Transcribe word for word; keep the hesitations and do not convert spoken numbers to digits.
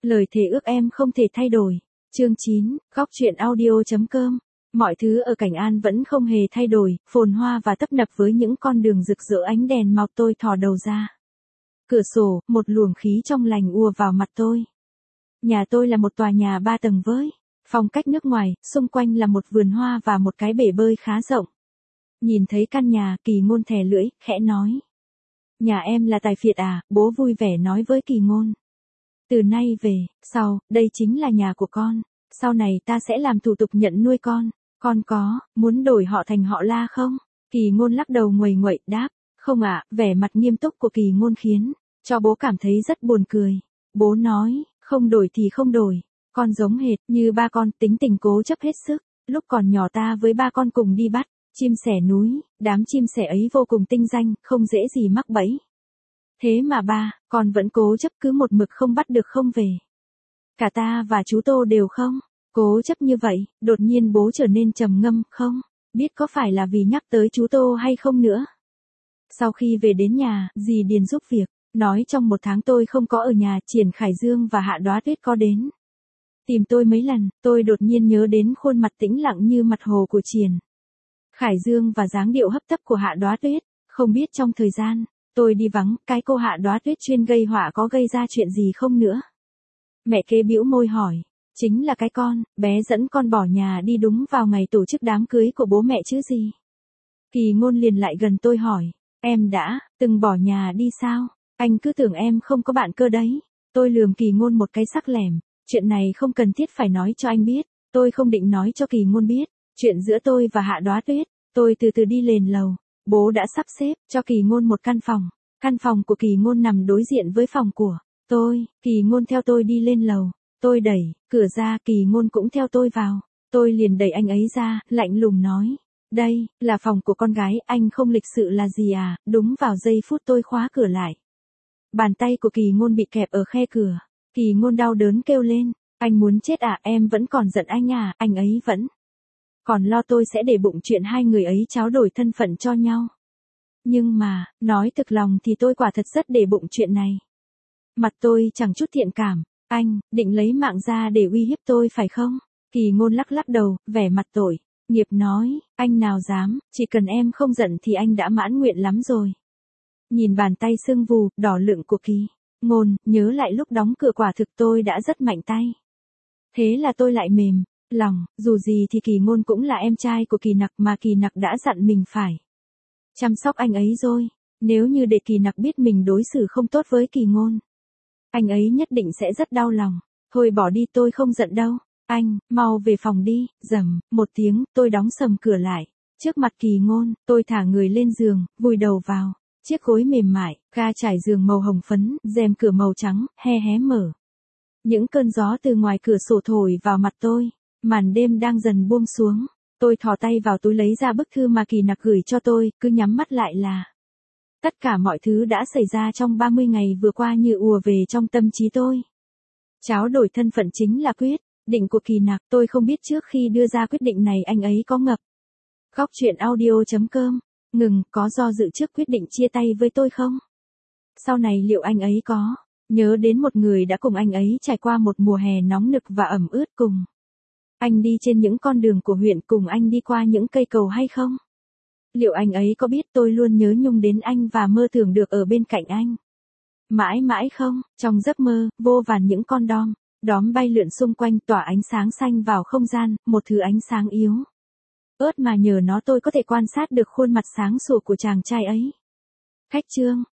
Lời thề ước em không thể thay đổi. Chương chín, góc truyện audio.com. Mọi thứ ở Cảnh An vẫn không hề thay đổi, phồn hoa và tấp nập với những con đường rực rỡ ánh đèn màu. Tôi thò đầu ra cửa sổ, một luồng khí trong lành ùa vào mặt tôi. Nhà tôi là một tòa nhà ba tầng với phong cách nước ngoài, xung quanh là một vườn hoa và một cái bể bơi khá rộng. Nhìn thấy căn nhà, Kỳ Ngôn thè lưỡi, khẽ nói: "Nhà em là tài phiệt à?" Bố vui vẻ nói với Kỳ Ngôn: "Từ nay về sau, đây chính là nhà của con. Sau này ta sẽ làm thủ tục nhận nuôi con. Con có muốn đổi họ thành họ La không?" Kỳ Ngôn lắc đầu nguầy nguậy đáp: "Không ạ." Vẻ mặt nghiêm túc của Kỳ Ngôn khiến cho bố cảm thấy rất buồn cười. Bố nói: "Không đổi thì không đổi. Con giống hệt như ba con, tính tình cố chấp hết sức. Lúc còn nhỏ ta với ba con cùng đi bắt chim sẻ núi, đám chim sẻ ấy vô cùng tinh danh, không dễ gì mắc bẫy. Thế mà ba con vẫn cố chấp, cứ một mực không bắt được không về. Cả ta và chú Tô đều không cố chấp như vậy." Đột nhiên bố trở nên trầm ngâm, không biết có phải là vì nhắc tới chú Tô hay không nữa. Sau khi về đến nhà, dì Điền giúp việc, nói trong một tháng tôi không có ở nhà. Triển Khải Dương và Hạ Đóa Tuyết có đến tìm tôi mấy lần. Tôi đột nhiên nhớ đến khuôn mặt tĩnh lặng như mặt hồ của Triển Khải Dương và dáng điệu hấp tấp của Hạ Đóa Tuyết. Không biết trong thời gian tôi đi vắng, cái cô Hạ Đóa Tuyết chuyên gây họa có gây ra chuyện gì không nữa. Mẹ kế bĩu môi hỏi: "Chính là cái con bé dẫn con bỏ nhà đi đúng vào ngày tổ chức đám cưới của bố mẹ chứ gì?" Kỳ Ngôn liền lại gần tôi hỏi: "Em đã từng bỏ nhà đi sao? Anh cứ tưởng em không có bạn cơ đấy." Tôi lườm Kỳ Ngôn một cái sắc lẻm: "Chuyện này không cần thiết phải nói cho anh biết." Tôi không định nói cho Kỳ Ngôn biết chuyện giữa tôi và Hạ Đóa Tuyết. Tôi từ từ đi lên lầu. Bố đã sắp xếp cho Kỳ Ngôn một căn phòng. Căn phòng của Kỳ Ngôn nằm đối diện với phòng của tôi. Kỳ Ngôn theo tôi đi lên lầu. Tôi đẩy cửa ra, Kỳ Ngôn cũng theo tôi vào. Tôi liền đẩy anh ấy ra, lạnh lùng nói: "Đây là phòng của con gái, anh không lịch sự là gì à?" Đúng vào giây phút tôi khóa cửa lại, bàn tay của Kỳ Ngôn bị kẹp ở khe cửa. Kỳ Ngôn đau đớn kêu lên: "Anh muốn chết à? Em vẫn còn giận anh à?" Anh ấy vẫn còn lo tôi sẽ để bụng chuyện hai người ấy tráo đổi thân phận cho nhau. Nhưng mà, nói thực lòng thì tôi quả thật rất để bụng chuyện này. Mặt tôi chẳng chút thiện cảm. "Anh định lấy mạng ra để uy hiếp tôi phải không?" Kỳ Ngôn lắc lắc đầu, vẻ mặt tội nghiệp nói: "Anh nào dám, chỉ cần em không giận thì anh đã mãn nguyện lắm rồi." Nhìn bàn tay sưng vù, đỏ lựng của Kỳ Ngôn, nhớ lại lúc đóng cửa quả thực tôi đã rất mạnh tay. Thế là tôi lại mềm lòng, dù gì thì Kỳ Ngôn cũng là em trai của Kỳ Nặc mà Kỳ Nặc đã dặn mình phải chăm sóc anh ấy rồi. Nếu như để Kỳ Nặc biết mình đối xử không tốt với Kỳ Ngôn, anh ấy nhất định sẽ rất đau lòng. "Thôi bỏ đi, tôi không giận đâu. Anh, mau về phòng đi." Rầm một tiếng, tôi đóng sầm cửa lại. Trước mặt Kỳ Ngôn, tôi thả người lên giường, vùi đầu vào chiếc gối mềm mại, ga trải giường màu hồng phấn, rèm cửa màu trắng, he hé mở. Những cơn gió từ ngoài cửa sổ thổi vào mặt tôi. Màn đêm đang dần buông xuống. Tôi thò tay vào túi lấy ra bức thư mà Kỳ Nặc gửi cho tôi, cứ nhắm mắt lại là tất cả mọi thứ đã xảy ra trong ba mươi ngày vừa qua như ùa về trong tâm trí tôi. Tráo đổi thân phận chính là quyết định của Kỳ Nặc. Tôi không biết trước khi đưa ra quyết định này anh ấy có ngập góc truyện audio.com ngừng có do dự trước quyết định chia tay với tôi không? Sau này liệu anh ấy có nhớ đến một người đã cùng anh ấy trải qua một mùa hè nóng nực và ẩm ướt, cùng anh đi trên những con đường của huyện, cùng anh đi qua những cây cầu hay không? Liệu anh ấy có biết tôi luôn nhớ nhung đến anh và mơ tưởng được ở bên cạnh anh mãi mãi không? Trong giấc mơ, vô vàn những con đom đóm bay lượn xung quanh, tỏa ánh sáng xanh vào không gian, một thứ ánh sáng yếu ớt mà nhờ nó tôi có thể quan sát được khuôn mặt sáng sủa của chàng trai ấy. Khách chương